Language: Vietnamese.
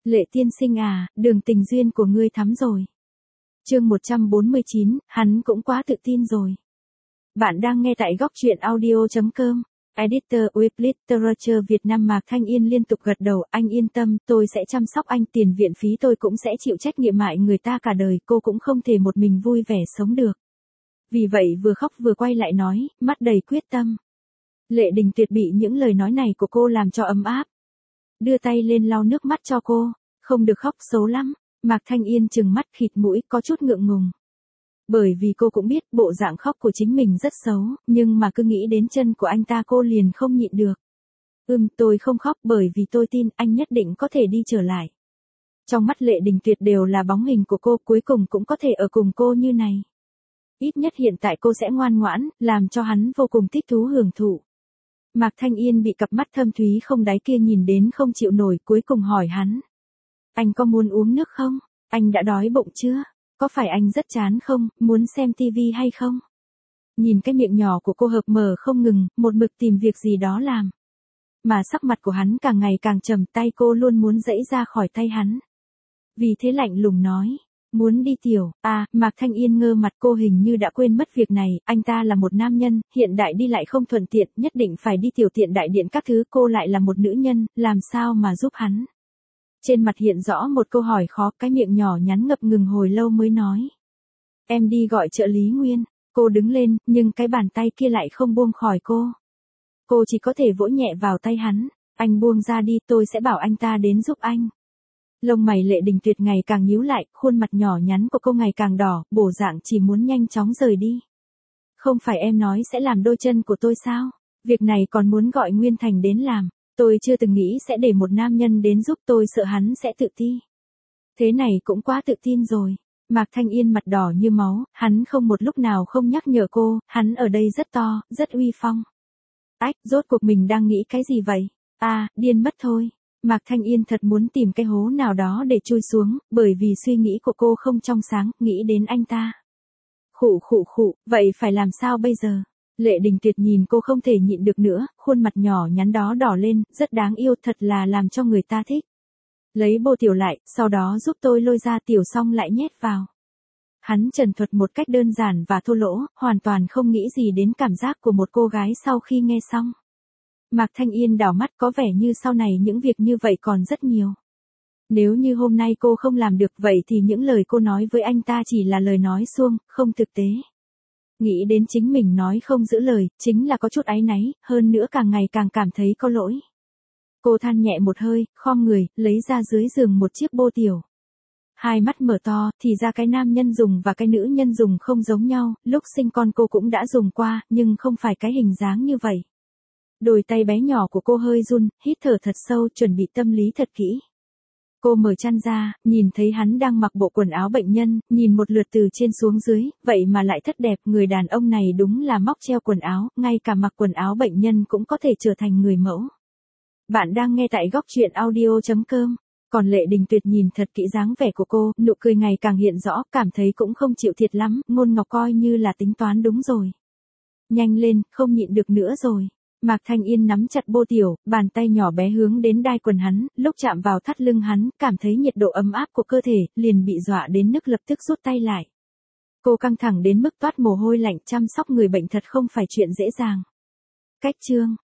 Lệ tiên sinh à, đường tình duyên của ngươi thắm rồi. Chương 149, hắn cũng quá tự tin rồi. Bạn đang nghe tại góc truyện audio.com. Editor with Literature Việt Nam. Mạc Thanh Yên liên tục gật đầu, anh yên tâm, tôi sẽ chăm sóc anh, tiền viện phí tôi cũng sẽ chịu trách nhiệm mại người ta cả đời, cô cũng không thể một mình vui vẻ sống được. Vì vậy vừa khóc vừa quay lại nói, mắt đầy quyết tâm. Lệ Đình Tuyệt bị những lời nói này của cô làm cho ấm áp. Đưa tay lên lau nước mắt cho cô, không được khóc xấu lắm. Mạc Thanh Yên trừng mắt khịt mũi có chút ngượng ngùng. Bởi vì cô cũng biết bộ dạng khóc của chính mình rất xấu, nhưng mà cứ nghĩ đến chân của anh ta cô liền không nhịn được. Tôi không khóc bởi vì tôi tin anh nhất định có thể đi trở lại. Trong mắt Lệ Đình Tuyệt đều là bóng hình của cô, cuối cùng cũng có thể ở cùng cô như này. Ít nhất hiện tại cô sẽ ngoan ngoãn, làm cho hắn vô cùng thích thú hưởng thụ. Mạc Thanh Yên bị cặp mắt thâm thúy không đáy kia nhìn đến không chịu nổi, cuối cùng hỏi hắn. Anh có muốn uống nước không? Anh đã đói bụng chưa? Có phải anh rất chán không, muốn xem tivi hay không? Nhìn cái miệng nhỏ của cô hợp mở không ngừng, một mực tìm việc gì đó làm. Mà sắc mặt của hắn càng ngày càng trầm, tay cô luôn muốn giãy ra khỏi tay hắn. Vì thế lạnh lùng nói, muốn đi tiểu, Mạc Thanh Yên ngơ mặt, cô hình như đã quên mất việc này, anh ta là một nam nhân, hiện đại đi lại không thuận tiện, nhất định phải đi tiểu tiện đại điện các thứ, cô lại là một nữ nhân, làm sao mà giúp hắn. Trên mặt hiện rõ một câu hỏi khó, cái miệng nhỏ nhắn ngập ngừng hồi lâu mới nói. Em đi gọi trợ lý Nguyên. Cô đứng lên, nhưng cái bàn tay kia lại không buông khỏi cô. Cô chỉ có thể vỗ nhẹ vào tay hắn. Anh buông ra đi, tôi sẽ bảo anh ta đến giúp anh. Lông mày Lệ Đình Tuyệt ngày càng nhíu lại, khuôn mặt nhỏ nhắn của cô ngày càng đỏ, bổ dạng chỉ muốn nhanh chóng rời đi. Không phải em nói sẽ làm đôi chân của tôi sao? Việc này còn muốn gọi Nguyên Thành đến làm. Tôi chưa từng nghĩ sẽ để một nam nhân đến giúp, tôi sợ hắn sẽ tự ti. Thế này cũng quá tự tin rồi. Mạc Thanh Yên mặt đỏ như máu, hắn không một lúc nào không nhắc nhở cô, hắn ở đây rất to, rất uy phong. Rốt cuộc mình đang nghĩ cái gì vậy? Điên mất thôi. Mạc Thanh Yên thật muốn tìm cái hố nào đó để chui xuống, bởi vì suy nghĩ của cô không trong sáng, nghĩ đến anh ta. Khụ, vậy phải làm sao bây giờ? Lệ Đình Tuyệt nhìn cô không thể nhịn được nữa, khuôn mặt nhỏ nhắn đó đỏ lên, rất đáng yêu, thật là làm cho người ta thích. Lấy bô tiểu lại, sau đó giúp tôi lôi ra tiểu xong lại nhét vào. Hắn trần thuật một cách đơn giản và thô lỗ, hoàn toàn không nghĩ gì đến cảm giác của một cô gái sau khi nghe xong. Mạc Thanh Yên đảo mắt, có vẻ như sau này những việc như vậy còn rất nhiều. Nếu như hôm nay cô không làm được vậy thì những lời cô nói với anh ta chỉ là lời nói suông, không thực tế. Nghĩ đến chính mình nói không giữ lời, chính là có chút áy náy, hơn nữa càng ngày càng cảm thấy có lỗi. Cô than nhẹ một hơi, khom người, lấy ra dưới giường một chiếc bô tiểu. Hai mắt mở to, thì ra cái nam nhân dùng và cái nữ nhân dùng không giống nhau, lúc sinh con cô cũng đã dùng qua, nhưng không phải cái hình dáng như vậy. Đôi tay bé nhỏ của cô hơi run, hít thở thật sâu, chuẩn bị tâm lý thật kỹ. Cô mở chăn ra, nhìn thấy hắn đang mặc bộ quần áo bệnh nhân, nhìn một lượt từ trên xuống dưới, vậy mà lại thất đẹp, người đàn ông này đúng là móc treo quần áo, ngay cả mặc quần áo bệnh nhân cũng có thể trở thành người mẫu. Bạn đang nghe tại góc truyện audio.com. Còn Lệ Đình Tuyệt nhìn thật kỹ dáng vẻ của cô, nụ cười ngày càng hiện rõ, cảm thấy cũng không chịu thiệt lắm, Ngôn Ngọc coi như là tính toán đúng rồi. Nhanh lên, không nhịn được nữa rồi. Mạc Thanh Yên nắm chặt bô tiểu, bàn tay nhỏ bé hướng đến đai quần hắn, lúc chạm vào thắt lưng hắn, cảm thấy nhiệt độ ấm áp của cơ thể, liền bị dọa đến nức lập tức rút tay lại. Cô căng thẳng đến mức toát mồ hôi lạnh, chăm sóc người bệnh thật không phải chuyện dễ dàng. Cách chương